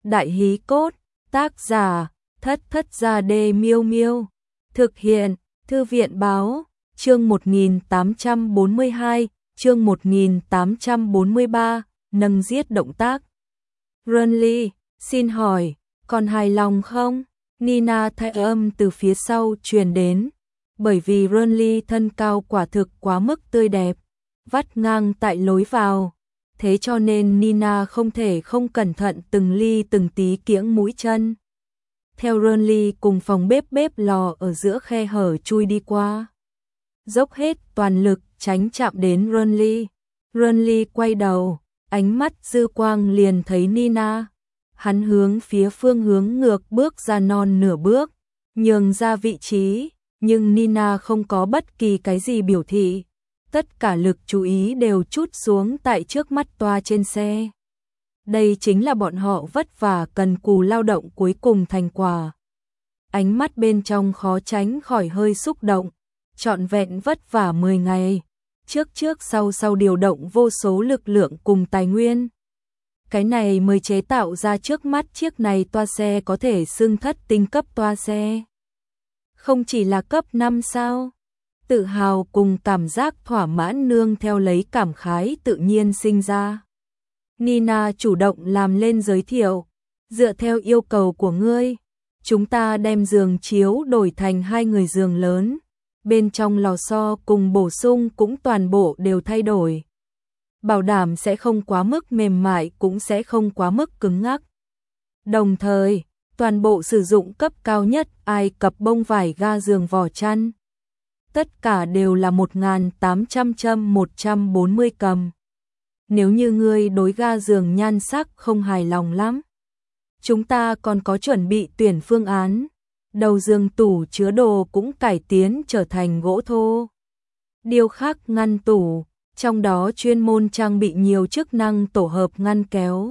Đại hí cốt, tác giả, Thất Thất Gia Đê Miêu Miêu. Thực hiện, Thư viện báo, chương 1842, chương 1843, nâng giết động tác. Renly, xin hỏi, còn hài lòng không? Nina thay âm từ phía sau truyền đến, bởi vì Renly thân cao quả thực quá mức tươi đẹp, vắt ngang tại lối vào, thế cho nên Nina không thể không cẩn thận từng ly từng tí kiễng mũi chân. Theo Renly cùng phòng bếp lò ở giữa khe hở chui đi qua, dốc hết toàn lực tránh chạm đến Renly. Renly quay đầu, ánh mắt dư quang liền thấy Nina. Hắn hướng phía phương hướng ngược bước ra non nửa bước, nhường ra vị trí, nhưng Nina không có bất kỳ cái gì biểu thị. Tất cả lực chú ý đều trút xuống tại trước mắt toa trên xe. Đây chính là bọn họ vất vả cần cù lao động cuối cùng thành quả. Ánh mắt bên trong khó tránh khỏi hơi xúc động, trọn vẹn vất vả 10 ngày, trước sau điều động vô số lực lượng cùng tài nguyên. Cái này mới chế tạo ra trước mắt chiếc này toa xe có thể xưng thất tinh cấp toa xe. Không chỉ là cấp 5 sao? Tự hào cùng cảm giác thỏa mãn nương theo lấy cảm khái tự nhiên sinh ra. Nina chủ động làm lên giới thiệu, dựa theo yêu cầu của ngươi, chúng ta đem giường chiếu đổi thành 2 người giường lớn, bên trong lò xo cùng bổ sung cũng toàn bộ đều thay đổi. Bảo đảm sẽ không quá mức mềm mại cũng sẽ không quá mức cứng ngắc. Đồng thời, toàn bộ sử dụng cấp cao nhất Ai Cập bông vải ga giường vỏ chăn. Tất cả đều là 1.800 châm 140 cầm. Nếu như ngươi đối ga giường nhan sắc không hài lòng lắm, chúng ta còn có chuẩn bị tuyển phương án. Đầu giường tủ chứa đồ cũng cải tiến trở thành gỗ thô. Điêu khắc ngăn tủ, trong đó chuyên môn trang bị nhiều chức năng tổ hợp ngăn kéo,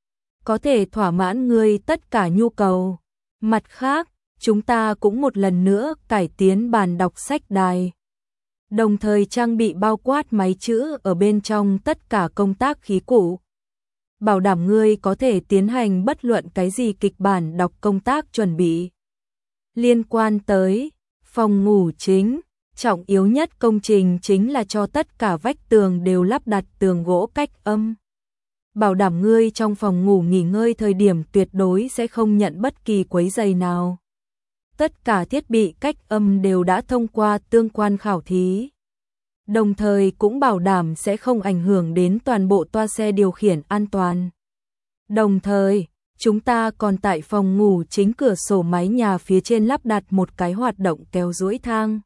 có thể thỏa mãn ngươi tất cả nhu cầu. Mặt khác, chúng ta cũng một lần nữa cải tiến bàn đọc sách đài, đồng thời trang bị bao quát máy chữ ở bên trong tất cả công tác khí cụ, bảo đảm ngươi có thể tiến hành bất luận cái gì kịch bản đọc công tác chuẩn bị. Liên quan tới phòng ngủ chính, trọng yếu nhất công trình chính là cho tất cả vách tường đều lắp đặt tường gỗ cách âm. Bảo đảm ngươi trong phòng ngủ nghỉ ngơi thời điểm tuyệt đối sẽ không nhận bất kỳ quấy rầy nào. Tất cả thiết bị cách âm đều đã thông qua tương quan khảo thí. Đồng thời cũng bảo đảm sẽ không ảnh hưởng đến toàn bộ toa xe điều khiển an toàn. Đồng thời, chúng ta còn tại phòng ngủ chính cửa sổ mái nhà phía trên lắp đặt một cái hoạt động kéo duỗi thang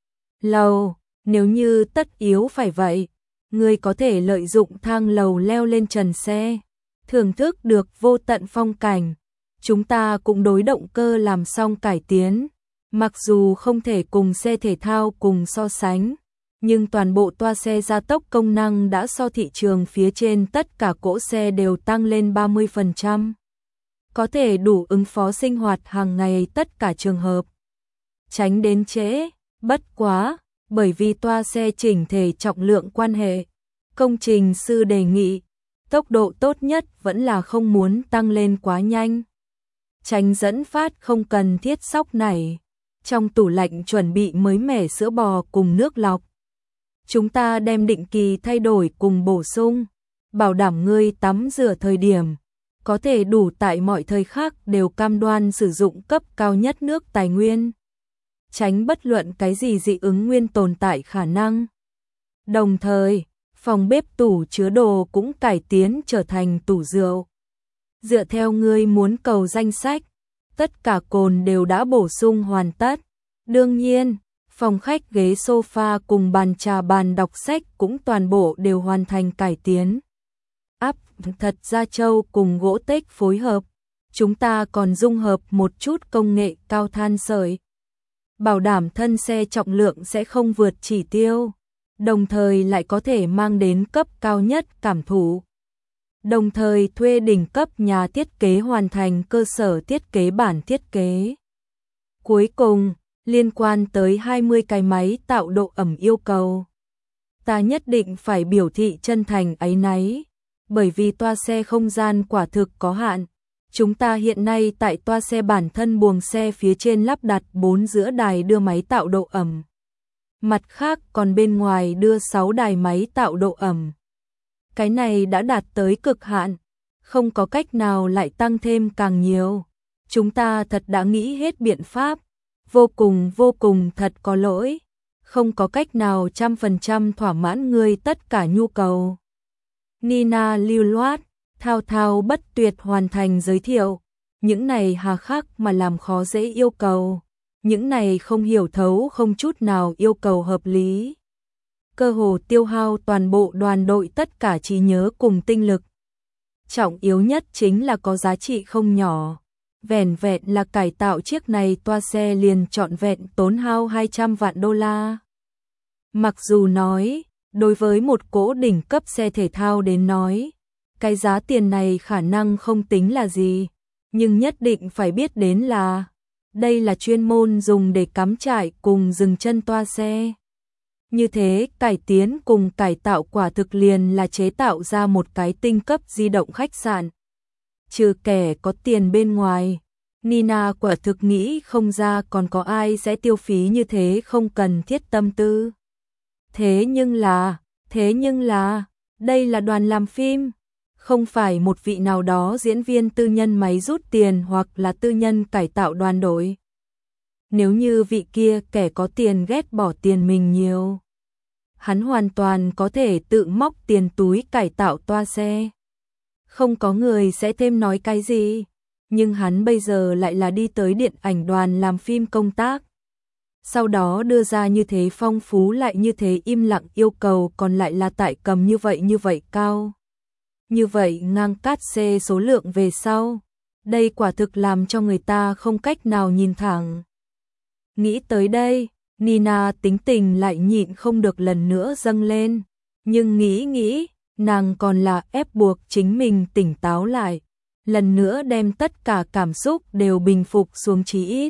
lầu, nếu như tất yếu phải vậy, ngươi có thể lợi dụng thang lầu leo lên trần xe, thưởng thức được vô tận phong cảnh. Chúng ta cũng đối động cơ làm xong cải tiến, mặc dù không thể cùng xe thể thao cùng so sánh, nhưng toàn bộ toa xe gia tốc công năng đã so thị trường phía trên tất cả cỗ xe đều tăng lên 30%. Có thể đủ ứng phó sinh hoạt hàng ngày tất cả trường hợp. Tránh đến trễ, bất quá, bởi vì toa xe chỉnh thể trọng lượng quan hệ, công trình sư đề nghị, tốc độ tốt nhất vẫn là không muốn tăng lên quá nhanh. Tránh dẫn phát không cần thiết sóc nảy. Trong tủ lạnh chuẩn bị mới mẻ sữa bò cùng nước lọc. Chúng ta đem định kỳ thay đổi cùng bổ sung, bảo đảm ngươi tắm rửa thời điểm có thể đủ tại mọi thời khắc đều cam đoan sử dụng cấp cao nhất nước tài nguyên, tránh bất luận cái gì dị ứng nguyên tồn tại khả năng. Đồng thời, phòng bếp tủ chứa đồ cũng cải tiến trở thành tủ rượu. Dựa theo ngươi muốn cầu danh sách, tất cả cồn đều đã bổ sung hoàn tất. Đương nhiên, phòng khách ghế sofa cùng bàn trà bàn đọc sách cũng toàn bộ đều hoàn thành cải tiến. Áp thật da trâu cùng gỗ tếch phối hợp, chúng ta còn dung hợp một chút công nghệ cao than sợi, bảo đảm thân xe trọng lượng sẽ không vượt chỉ tiêu, đồng thời lại có thể mang đến cấp cao nhất cảm thụ. Đồng thời thuê đỉnh cấp nhà thiết kế hoàn thành cơ sở thiết kế bản thiết kế. Cuối cùng, liên quan tới 20 cái máy tạo độ ẩm yêu cầu, ta nhất định phải biểu thị chân thành áy náy, bởi vì toa xe không gian quả thực có hạn, Chúng ta hiện nay tại toa xe bản thân buồng xe phía trên lắp đặt 4 giữa đài đưa máy tạo độ ẩm. Mặt khác còn bên ngoài đưa 6 đài máy tạo độ ẩm. Cái này đã đạt tới cực hạn, không có cách nào lại tăng thêm càng nhiều. Chúng ta thật đã nghĩ hết biện pháp, vô cùng thật có lỗi, không có cách nào 100% thỏa mãn ngươi tất cả nhu cầu. Nina lưu loát, thao thao bất tuyệt hoàn thành giới thiệu, những này hà khắc mà làm khó dễ yêu cầu, những này không hiểu thấu không chút nào yêu cầu hợp lý. Cơ hồ tiêu hao toàn bộ đoàn đội tất cả trí nhớ cùng tinh lực. Trọng yếu nhất chính là có giá trị không nhỏ. Vẻn vẹn là cải tạo chiếc này toa xe liền trọn vẹn tốn hao 200 vạn đô la. Mặc dù nói, đối với một cỗ đỉnh cấp xe thể thao đến nói, cái giá tiền này khả năng không tính là gì, nhưng nhất định phải biết đến là đây là chuyên môn dùng để cắm trại cùng dừng chân toa xe. Như thế, cải tiến cùng cải tạo quả thực liền là chế tạo ra một cái tinh cấp di động khách sạn. Trừ kẻ có tiền bên ngoài, Nina quả thực nghĩ không ra còn có ai sẽ tiêu phí như thế không cần thiết tâm tư. Thế nhưng là, đây là đoàn làm phim, không phải một vị nào đó diễn viên tư nhân máy rút tiền hoặc là tư nhân cải tạo đoàn đội. Nếu như vị kia kẻ có tiền ghét bỏ tiền mình nhiều, hắn hoàn toàn có thể tự móc tiền túi cải tạo toa xe. Không có người sẽ thêm nói cái gì, nhưng hắn bây giờ lại là đi tới điện ảnh đoàn làm phim công tác. Sau đó đưa ra như thế phong phú lại như thế im lặng yêu cầu còn lại là tại cầm như vậy cao. Như vậy ngang cát xê số lượng về sau. Đây quả thực làm cho người ta không cách nào nhìn thẳng. Nghĩ tới đây, Nina tính tình lại nhịn không được lần nữa dâng lên. Nhưng nghĩ, nàng còn là ép buộc chính mình tỉnh táo lại. Lần nữa đem tất cả cảm xúc đều bình phục xuống chí ít.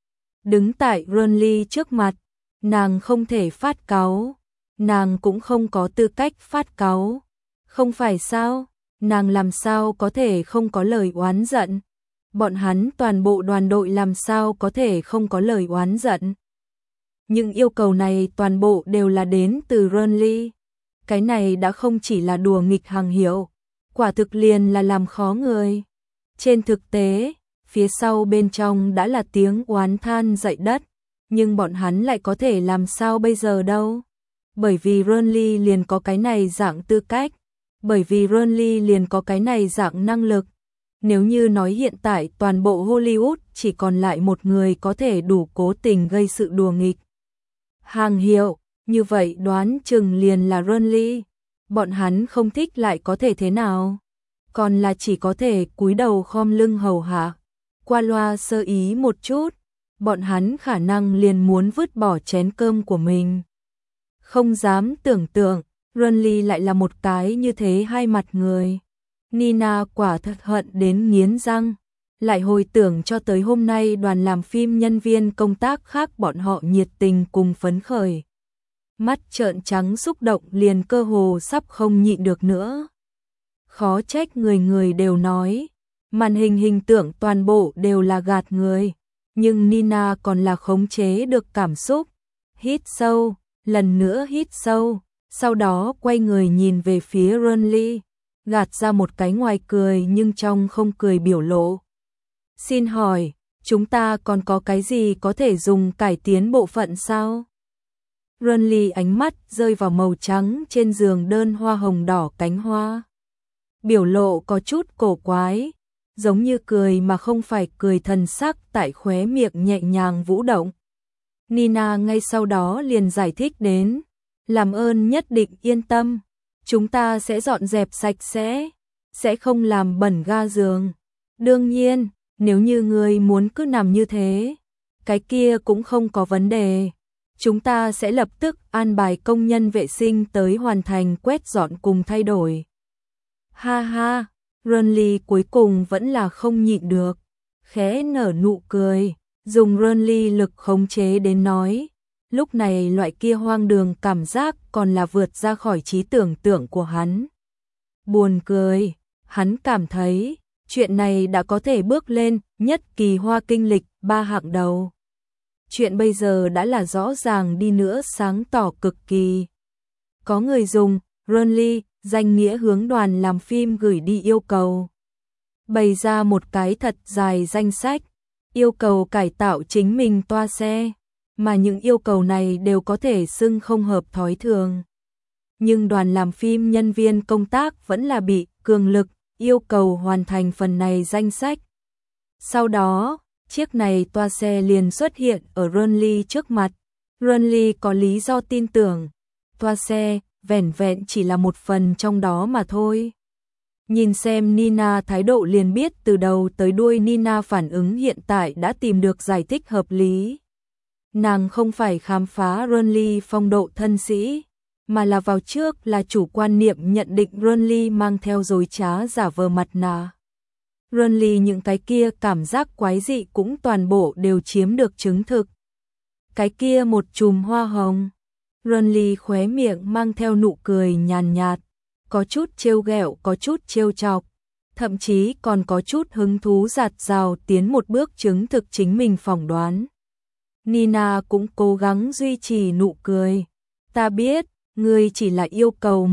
Đứng tại Ronly trước mặt, nàng không thể phát cáu. Nàng cũng không có tư cách phát cáu. Không phải sao, nàng làm sao có thể không có lời oán giận. Bọn hắn toàn bộ đoàn đội làm sao có thể không có lời oán giận. Nhưng yêu cầu này toàn bộ đều là đến từ Ronly. Cái này đã không chỉ là đùa nghịch hàng hiệu, quả thực liền là làm khó người. Trên thực tế, phía sau bên trong đã là tiếng oán than dậy đất, nhưng bọn hắn lại có thể làm sao bây giờ đâu. Bởi vì Ronly liền có cái này dạng tư cách, bởi vì Ronly liền có cái này dạng năng lực. Nếu như nói hiện tại toàn bộ Hollywood chỉ còn lại một người có thể đủ cố tình gây sự đùa nghịch hàng hiệu, như vậy đoán chừng liền là Ronly. Bọn hắn không thích lại có thể thế nào? Còn là chỉ có thể cúi đầu khom lưng hầu hạ. Qua loa sơ ý một chút, bọn hắn khả năng liền muốn vứt bỏ chén cơm của mình. Không dám tưởng tượng, Ronly lại là một cái như thế hai mặt người. Nina quả thật hận đến nghiến răng, lại hồi tưởng cho tới hôm nay đoàn làm phim nhân viên công tác khác bọn họ nhiệt tình cùng phấn khởi. Mắt trợn trắng xúc động liền cơ hồ sắp không nhịn được nữa. Khó trách người đều nói, màn hình hình tượng toàn bộ đều là gạt người, nhưng Nina còn là khống chế được cảm xúc. Hít sâu, lần nữa hít sâu, sau đó quay người nhìn về phía Ronly, gạt ra một cái ngoài cười nhưng trong không cười biểu lộ. Xin hỏi, chúng ta còn có cái gì có thể dùng cải tiến bộ phận sao? Ronly ánh mắt rơi vào màu trắng trên giường đơn hoa hồng đỏ cánh hoa. Biểu lộ có chút cổ quái, giống như cười mà không phải cười, thần sắc tại khóe miệng nhẹ nhàng vũ động. Nina ngay sau đó liền giải thích đến, làm ơn nhất định yên tâm, chúng ta sẽ dọn dẹp sạch sẽ không làm bẩn ga giường. Đương nhiên, nếu như người muốn cứ nằm như thế, cái kia cũng không có vấn đề. Chúng ta sẽ lập tức an bài công nhân vệ sinh tới hoàn thành quét dọn cùng thay đổi. Ha ha, Ronly cuối cùng vẫn là không nhịn được, khẽ nở nụ cười, dùng Ronly lực khống chế đến nói. Lúc này loại kia hoang đường cảm giác còn là vượt ra khỏi trí tưởng tượng của hắn. Buồn cười, hắn cảm thấy, Chuyện này đã có thể bước lên nhất kỳ hoa kinh lịch 3 hạng đầu. Chuyện bây giờ đã là rõ ràng đi nữa sáng tỏ cực kỳ. Có người dùng Runly danh nghĩa hướng đoàn làm phim gửi đi yêu cầu. Bày ra một cái thật dài danh sách, yêu cầu cải tạo chính mình toa xe, mà những yêu cầu này đều có thể xưng không hợp thói thường. Nhưng đoàn làm phim nhân viên công tác vẫn là bị cường lực yêu cầu hoàn thành phần này danh sách. Sau đó, chiếc này toa xe liền xuất hiện ở Runly trước mặt. Runly có lý do tin tưởng, toa xe vẻn vẹn chỉ là một phần trong đó mà thôi. Nhìn xem Nina thái độ liền biết từ đầu tới đuôi Nina phản ứng hiện tại đã tìm được giải thích hợp lý. Nàng không phải khám phá Runly phong độ thân sĩ, mà là vào trước là chủ quan niệm nhận định Runly mang theo dối trá giả vờ mặt nạ. Runly những cái kia cảm giác quái dị cũng toàn bộ đều chiếm được chứng thực. Cái kia một chùm hoa hồng. Runly khóe miệng mang theo nụ cười nhàn nhạt, có chút trêu ghẹo, có chút trêu chọc, thậm chí còn có chút hứng thú dạt dào tiến một bước chứng thực chính mình phỏng đoán. Nina cũng cố gắng duy trì nụ cười. Ta biết, ngươi chỉ là yêu cầu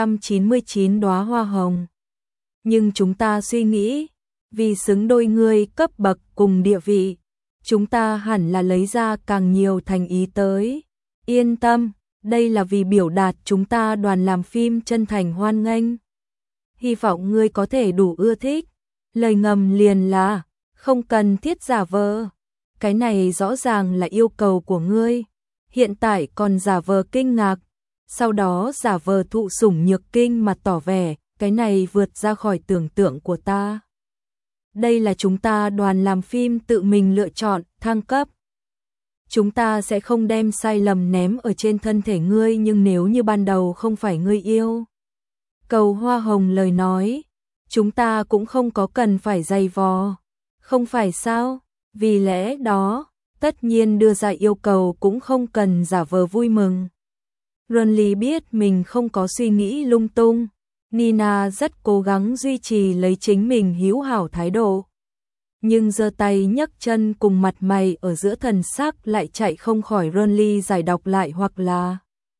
199 đóa hoa hồng. Nhưng chúng ta suy nghĩ, vì xứng đôi ngươi cấp bậc cùng địa vị, chúng ta hẳn là lấy ra càng nhiều thành ý tới. Yên tâm, đây là vì biểu đạt chúng ta đoàn làm phim chân thành hoan nghênh. Hy vọng ngươi có thể đủ ưa thích. Lời ngầm liền là, không cần thiết giả vờ. Cái này rõ ràng là yêu cầu của ngươi. Hiện tại còn giả vờ kinh ngạc, sau đó giả vờ thụ sủng nhược kinh mà tỏ vẻ, cái này vượt ra khỏi tưởng tượng của ta. Đây là chúng ta đoàn làm phim tự mình lựa chọn, thăng cấp. Chúng ta sẽ không đem sai lầm ném ở trên thân thể ngươi, nhưng nếu như ban đầu không phải ngươi yêu cầu hoa hồng lời nói, chúng ta cũng không có cần phải dày vò. Không phải sao? Vì lẽ đó, tất nhiên đưa ra yêu cầu cũng không cần giả vờ vui mừng. Runly biết mình không có suy nghĩ lung tung. Nina rất cố gắng duy trì lấy chính mình hữu hảo thái độ. Nhưng giơ tay nhấc chân cùng mặt mày ở giữa thần sắc lại chạy không khỏi Runly giải đọc lại hoặc là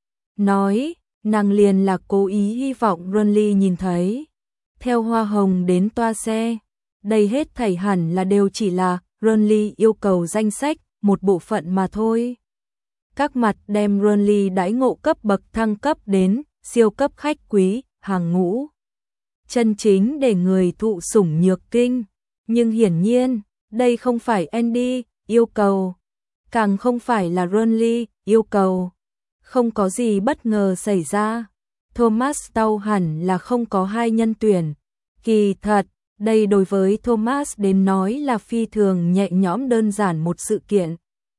nói, nàng liền là cố ý hy vọng Runly nhìn thấy. Theo hoa hồng đến toa xe, đây hết thảy hẳn là đều chỉ là Runly yêu cầu danh sách, một bộ phận mà thôi. Các mặt đem Runly đãi ngộ cấp bậc thăng cấp đến siêu cấp khách quý, hàng ngũ. Chân chính để người thụ sủng nhược kinh. Nhưng hiển nhiên, đây không phải Andy yêu cầu, càng không phải là Runly yêu cầu. Không có gì bất ngờ xảy ra. Thomas Tau hẳn là không có hai nhân tuyển. Kỳ thật, đây đối với Thomas đến nói là phi thường nhẹ nhõm đơn giản một sự kiện.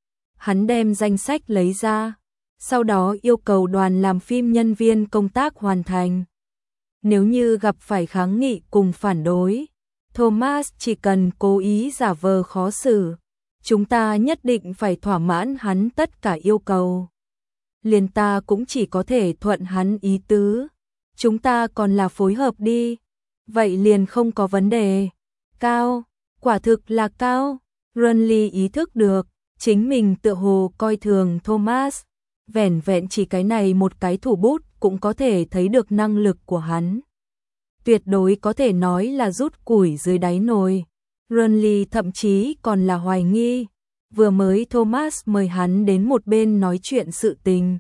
Hắn đem danh sách lấy ra, sau đó yêu cầu đoàn làm phim nhân viên công tác hoàn thành. Nếu như gặp phải kháng nghị cùng phản đối, Thomas chỉ cần cố ý giả vờ khó xử, chúng ta nhất định phải thỏa mãn hắn tất cả yêu cầu. Liền ta cũng chỉ có thể thuận hắn ý tứ, chúng ta còn là phối hợp đi, vậy liền không có vấn đề. Cao, quả thực là cao. Runly ý thức được, chính mình tựa hồ coi thường Thomas, vẻn vẹn chỉ cái này một cái thủ bút cũng có thể thấy được năng lực của hắn. Tuyệt đối có thể nói là rút củi dưới đáy nồi. Runly thậm chí còn là hoài nghi, vừa mới Thomas mời hắn đến một bên nói chuyện sự tình.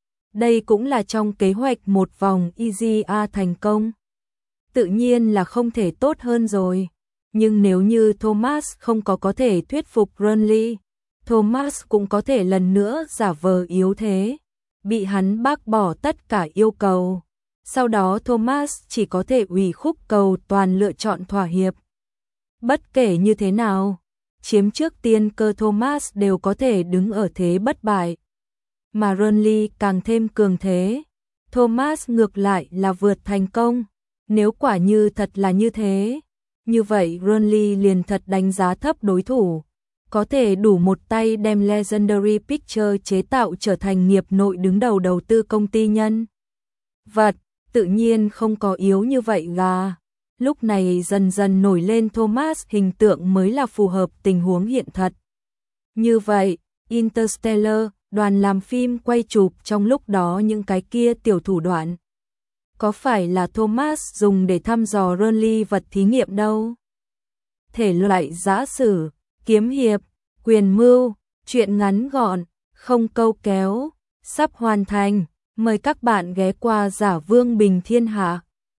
Đây cũng là trong kế hoạch một vòng EGA thành công. Tự nhiên là không thể tốt hơn rồi. Nhưng nếu như Thomas không có thể thuyết phục Runly, Thomas cũng có thể lần nữa giả vờ yếu thế, bị hắn bác bỏ tất cả yêu cầu. Sau đó Thomas chỉ có thể ủy khúc cầu toàn lựa chọn thỏa hiệp. Bất kể như thế nào, chiếm trước tiên cơ Thomas đều có thể đứng ở thế bất bại. Mà Runly càng thêm cường thế, Thomas ngược lại là vượt thành công. Nếu quả như thật là như thế, như vậy Runly liền thật đánh giá thấp đối thủ. Có thể đủ một tay đem Legendary Pictures chế tạo trở thành nghiệp nội đứng đầu đầu tư công ty nhân vật, tự nhiên không có yếu như vậy gà. Lúc này dần dần nổi lên Thomas hình tượng mới là phù hợp tình huống hiện thật. Như vậy, Interstellar, đoàn làm phim quay chụp trong lúc đó những cái kia tiểu thủ đoạn. Có phải là Thomas dùng để thăm dò Rayleigh vật thí nghiệm đâu? Thể loại giã sử, kiếm hiệp, quyền mưu, truyện ngắn gọn, không câu kéo, sắp hoàn thành. Mời các bạn ghé qua Giả Vương Bình Thiên Hạ.